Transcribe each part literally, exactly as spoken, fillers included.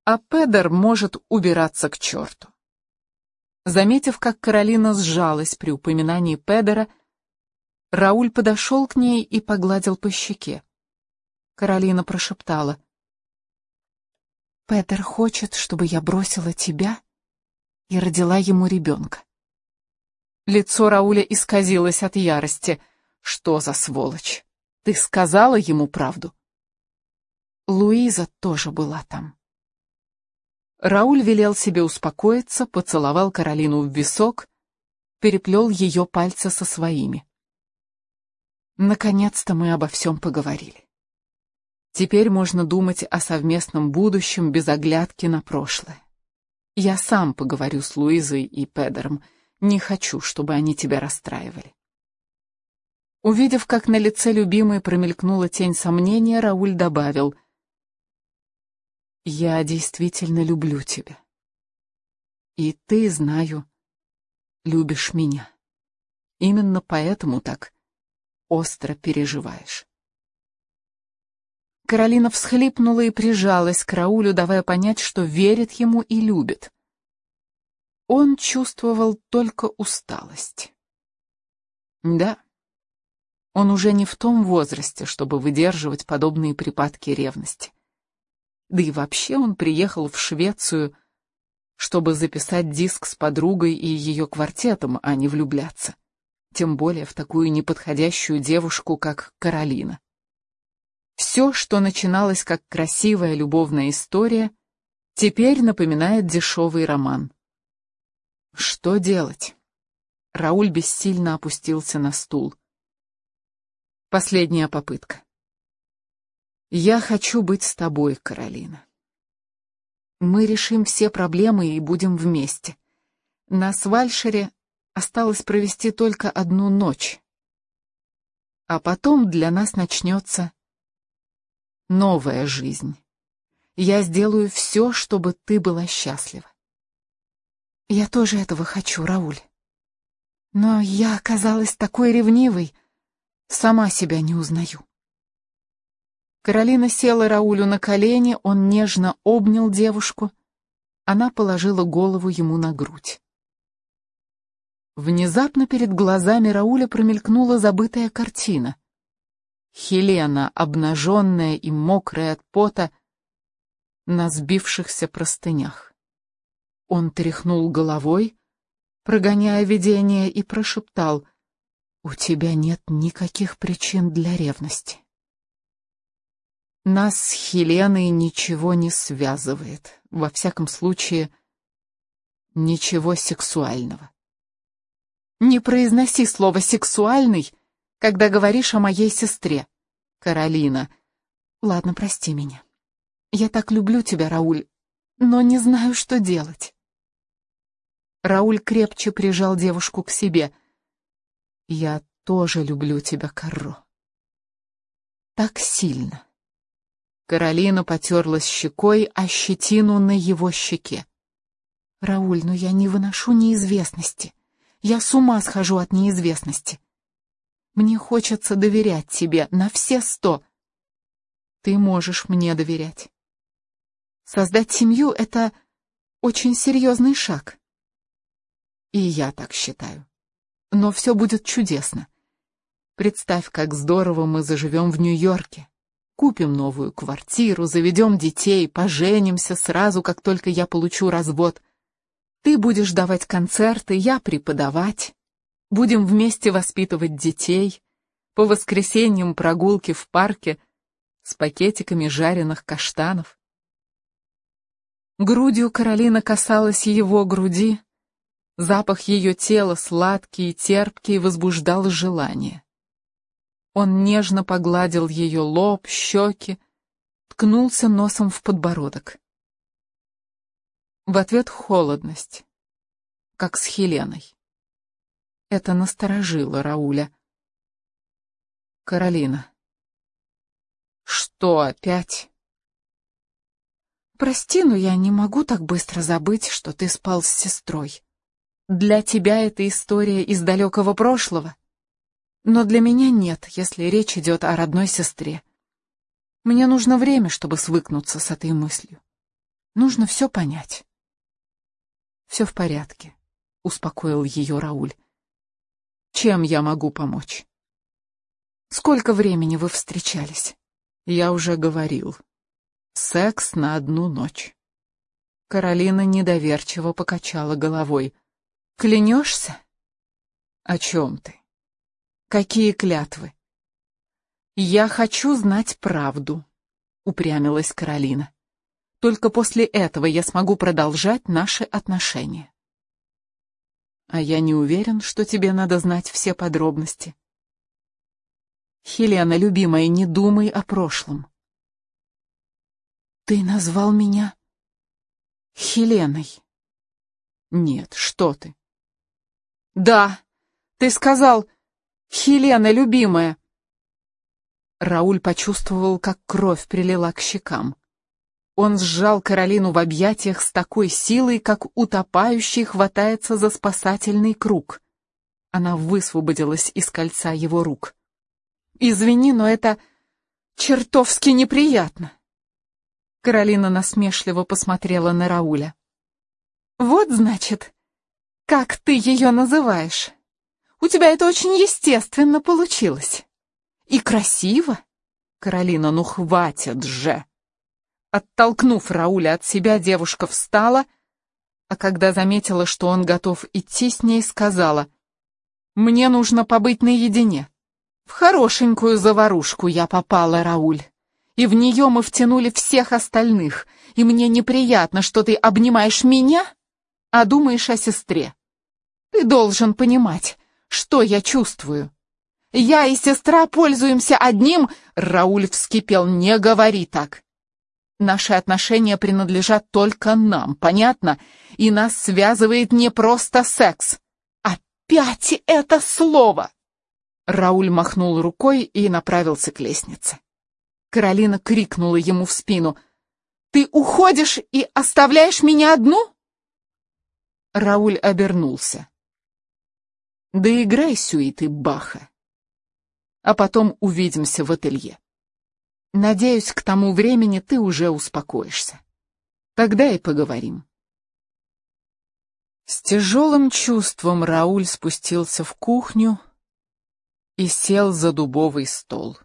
а Педер может убираться к черту. Заметив, как Каролина сжалась при упоминании Педера, Рауль подошел к ней и погладил по щеке. Каролина прошептала: «Педер хочет, чтобы я бросила тебя и родила ему ребенка». Лицо Рауля исказилось от ярости. «Что за сволочь? Ты сказала ему правду?» Луиза тоже была там. Рауль велел себе успокоиться, поцеловал Каролину в висок, переплел ее пальцы со своими. Наконец-то мы обо всем поговорили. Теперь можно думать о совместном будущем без оглядки на прошлое. Я сам поговорю с Луизой и Педером. Не хочу, чтобы они тебя расстраивали. Увидев, как на лице любимой промелькнула тень сомнения, Рауль добавил: «Я действительно люблю тебя. И ты, знаю, любишь меня. Именно поэтому так остро переживаешь». Каролина всхлипнула и прижалась к Раулю, давая понять, что верит ему и любит. Он чувствовал только усталость. Да, он уже не в том возрасте, чтобы выдерживать подобные припадки ревности. Да и вообще он приехал в Швецию, чтобы записать диск с подругой и ее квартетом, а не влюбляться. Тем более в такую неподходящую девушку, как Каролина. Все, что начиналось как красивая любовная история, теперь напоминает дешевый роман. Что делать? Рауль бессильно опустился на стул. Последняя попытка. Я хочу быть с тобой, Каролина. Мы решим все проблемы и будем вместе. На Свальшере осталось провести только одну ночь. А потом для нас начнется новая жизнь. Я сделаю все, чтобы ты была счастлива. Я тоже этого хочу, Рауль. Но я оказалась такой ревнивой, сама себя не узнаю. Каролина села Раулю на колени, он нежно обнял девушку. Она положила голову ему на грудь. Внезапно перед глазами Рауля промелькнула забытая картина. Хелена, обнаженная и мокрая от пота, на сбившихся простынях. Он тряхнул головой, прогоняя видение, и прошептал: «У тебя нет никаких причин для ревности. Нас с Хеленой ничего не связывает, во всяком случае, ничего сексуального». «Не произноси слово «сексуальный», когда говоришь о моей сестре, Каролина. Ладно, прости меня. Я так люблю тебя, Рауль, но не знаю, что делать». Рауль крепче прижал девушку к себе. «Я тоже люблю тебя, Карро. Так сильно». Каролина потерлась щекой о щетину на его щеке. «Рауль, но я не выношу неизвестности. Я с ума схожу от неизвестности. Мне хочется доверять тебе на все сто. Ты можешь мне доверять. Создать семью — это очень серьезный шаг. И я так считаю. Но все будет чудесно. Представь, как здорово мы заживем в Нью-Йорке. Купим новую квартиру, заведем детей, поженимся сразу, как только я получу развод. Ты будешь давать концерты, я преподавать. Будем вместе воспитывать детей. По воскресеньям прогулки в парке с пакетиками жареных каштанов». Грудью Каролина касалась его груди. Запах ее тела, сладкий и терпкий, возбуждал желание. Он нежно погладил ее лоб, щеки, ткнулся носом в подбородок. В ответ холодность, как с Хеленой. Это насторожило Рауля. «Каролина». «Что опять?» «Прости, но я не могу так быстро забыть, что ты спал с сестрой. Для тебя это история из далекого прошлого, но для меня нет, если речь идет о родной сестре. Мне нужно время, чтобы свыкнуться с этой мыслью. Нужно все понять. Все в порядке, успокоил ее Рауль. Чем я могу помочь? Сколько времени вы встречались? Я уже говорил. Секс на одну ночь. Каролина недоверчиво покачала головой. Клянешься? О чем ты? Какие клятвы? Я хочу знать правду, упрямилась Каролина. Только после этого я смогу продолжать наши отношения. А я не уверен, что тебе надо знать все подробности. Хелена, любимая, не думай о прошлом. Ты назвал меня Хеленой. Нет, что ты? Да, ты сказал, Хелена, любимая. Рауль почувствовал, как кровь прилила к щекам. Он сжал Каролину в объятиях с такой силой, как утопающий хватается за спасательный круг. Она высвободилась из кольца его рук. «Извини, но это чертовски неприятно!» Каролина насмешливо посмотрела на Рауля. «Вот, значит, как ты ее называешь. У тебя это очень естественно получилось. И красиво. Каролина, ну хватит же!» Оттолкнув Рауля от себя, девушка встала, а когда заметила, что он готов идти с ней, сказала: «Мне нужно побыть наедине. В хорошенькую заварушку я попала, Рауль, и в нее мы втянули всех остальных, и мне неприятно, что ты обнимаешь меня, а думаешь о сестре. Ты должен понимать, что я чувствую. Я и сестра пользуемся одним...» Рауль вскипел: «Не говори так. Наши отношения принадлежат только нам, понятно? И нас связывает не просто секс. Опять это слово!» Рауль махнул рукой и направился к лестнице. Каролина крикнула ему в спину: «Ты уходишь и оставляешь меня одну?» Рауль обернулся. «Доиграй сюиты Баха, а потом увидимся в ателье. Надеюсь, к тому времени ты уже успокоишься. Тогда и поговорим». С тяжелым чувством Рауль спустился в кухню и сел за дубовый стол.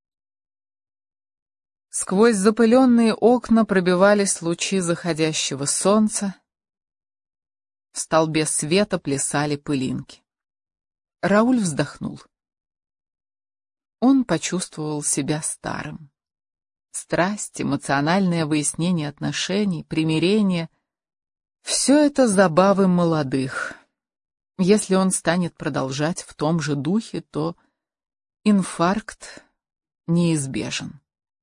Сквозь запыленные окна пробивались лучи заходящего солнца. В столбе света плясали пылинки. Рауль вздохнул. Он почувствовал себя старым. Страсть, эмоциональное выяснение отношений, примирение — все это забавы молодых. Если он станет продолжать в том же духе, то инфаркт неизбежен.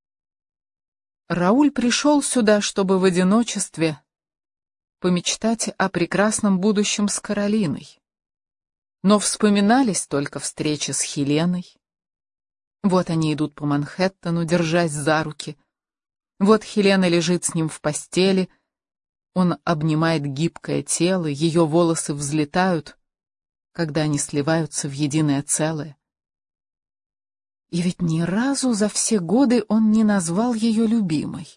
Рауль пришел сюда, чтобы в одиночестве помечтать о прекрасном будущем с Каролиной. Но вспоминались только встречи с Хеленой. Вот они идут по Манхэттену, держась за руки. Вот Хелена лежит с ним в постели, он обнимает гибкое тело, ее волосы взлетают, когда они сливаются в единое целое. И ведь ни разу за все годы он не назвал ее любимой.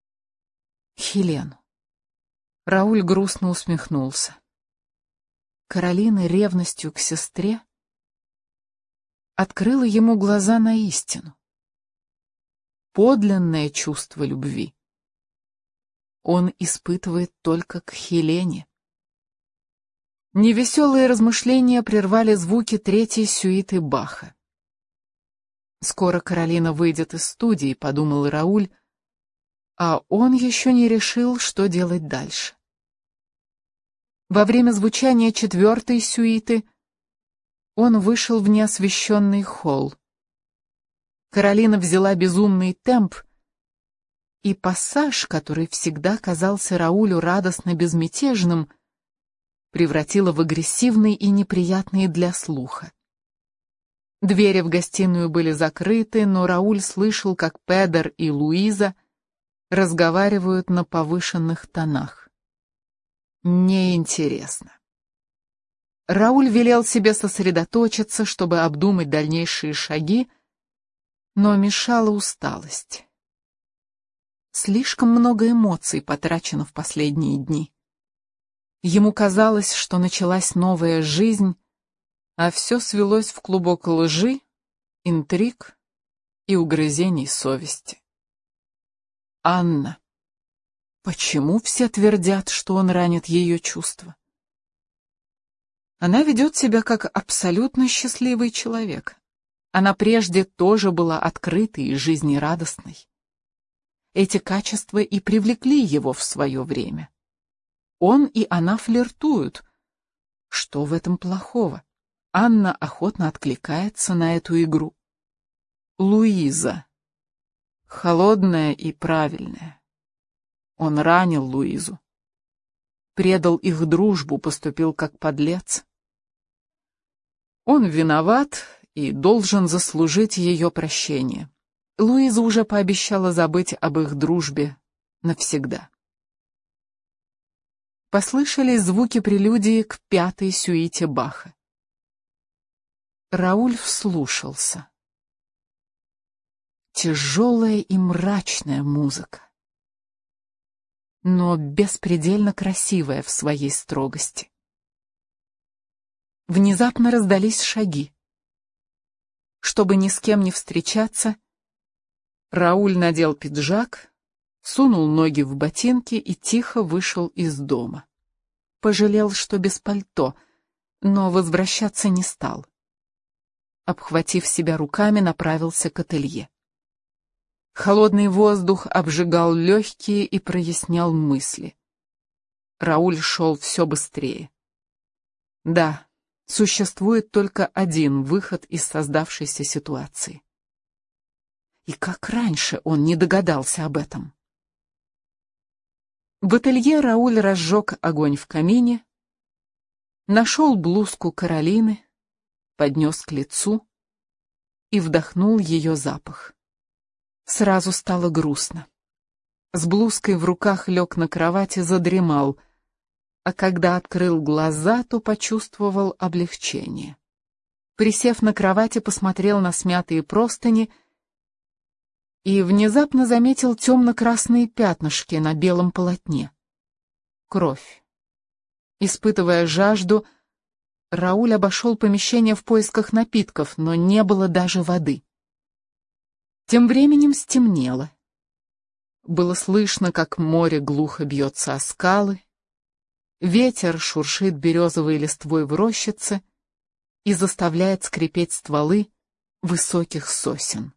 Хелену. Рауль грустно усмехнулся. Каролина ревностью к сестре открыла ему глаза на истину. Подлинное чувство любви он испытывает только к Хелене. Невеселые размышления прервали звуки третьей сюиты Баха. «Скоро Каролина выйдет из студии», — подумал Рауль, а он еще не решил, что делать дальше. Во время звучания четвертой сюиты он вышел в неосвещенный холл. Каролина взяла безумный темп, и пассаж, который всегда казался Раулю радостно безмятежным, превратила в агрессивный и неприятный для слуха. Двери в гостиную были закрыты, но Рауль слышал, как Педер и Луиза разговаривают на повышенных тонах. Неинтересно. Рауль велел себе сосредоточиться, чтобы обдумать дальнейшие шаги, но мешала усталость. Слишком много эмоций потрачено в последние дни. Ему казалось, что началась новая жизнь, а все свелось в клубок лжи, интриг и угрызений совести. Анна. Почему все твердят, что он ранит ее чувства? Она ведет себя как абсолютно счастливый человек. Она прежде тоже была открытой и жизнерадостной. Эти качества и привлекли его в свое время. Он и она флиртуют. Что в этом плохого? Анна охотно откликается на эту игру. Луиза. Холодная и правильная. Он ранил Луизу. Предал их дружбу, поступил как подлец. Он виноват и должен заслужить ее прощение. Луиза уже пообещала забыть об их дружбе навсегда. Послышались звуки прелюдии к пятой сюите Баха. Рауль вслушался. Тяжелая и мрачная музыка, но беспредельно красивая в своей строгости. Внезапно раздались шаги. Чтобы ни с кем не встречаться, Рауль надел пиджак, сунул ноги в ботинки и тихо вышел из дома. Пожалел, что без пальто, но возвращаться не стал. Обхватив себя руками, направился к ателье. Холодный воздух обжигал легкие и прояснял мысли. Рауль шел все быстрее. Да, существует только один выход из создавшейся ситуации. И как раньше он не догадался об этом? В ателье Рауль разжег огонь в камине, нашел блузку Каролины, поднес к лицу и вдохнул ее запах. Сразу стало грустно. С блузкой в руках лег на кровати, задремал, а когда открыл глаза, то почувствовал облегчение. Присев на кровати, посмотрел на смятые простыни и внезапно заметил темно-красные пятнышки на белом полотне. Кровь. Испытывая жажду, Рауль обошел помещение в поисках напитков, но не было даже воды. Тем временем стемнело. Было слышно, как море глухо бьется о скалы, ветер шуршит березовой листвой в рощице и заставляет скрипеть стволы высоких сосен.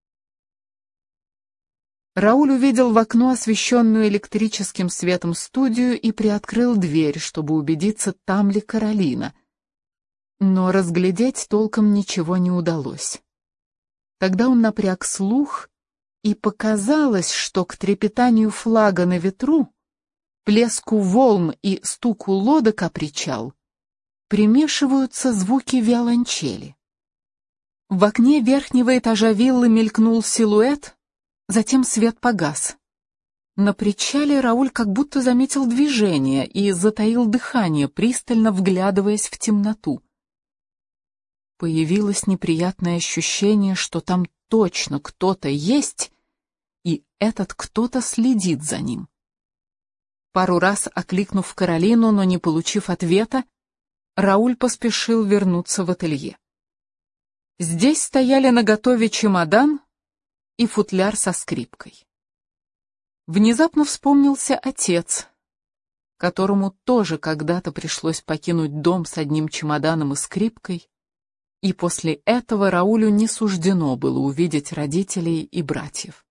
Рауль увидел в окно освещенную электрическим светом студию и приоткрыл дверь, чтобы убедиться, там ли Каролина. Но разглядеть толком ничего не удалось. Тогда он напряг слух, и показалось, что к трепетанию флага на ветру, плеску волн и стуку лодок о причал примешиваются звуки виолончели. В окне верхнего этажа виллы мелькнул силуэт, затем свет погас. На причале Рауль как будто заметил движение и затаил дыхание, пристально вглядываясь в темноту. Появилось неприятное ощущение, что там точно кто-то есть, и этот кто-то следит за ним. Пару раз окликнув Каролину, но не получив ответа, Рауль поспешил вернуться в ателье. Здесь стояли наготове чемодан и футляр со скрипкой. Внезапно вспомнился отец, которому тоже когда-то пришлось покинуть дом с одним чемоданом и скрипкой, и после этого Раулю не суждено было увидеть родителей и братьев.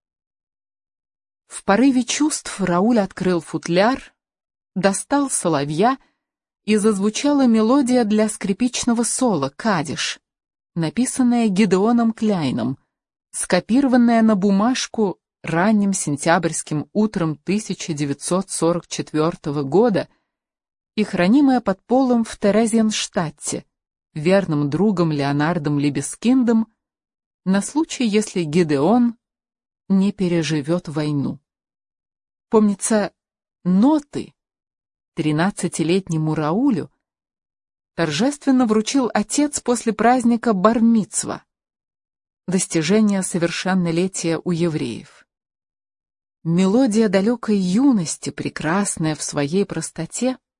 В порыве чувств Рауль открыл футляр, достал соловья, и зазвучала мелодия для скрипичного соло «Кадиш», написанная Гидеоном Кляйном, скопированная на бумажку ранним сентябрьским утром тысяча девятьсот сорок четвёртого года и хранимая под полом в Терезиенштадте, верным другом Леонардом Либескиндом, на случай, если Гидеон не переживет войну. Помнится, ноты тринадцатилетнему Раулю торжественно вручил отец после праздника бар-мицва, достижения совершеннолетия у евреев. Мелодия далекой юности, прекрасная в своей простоте,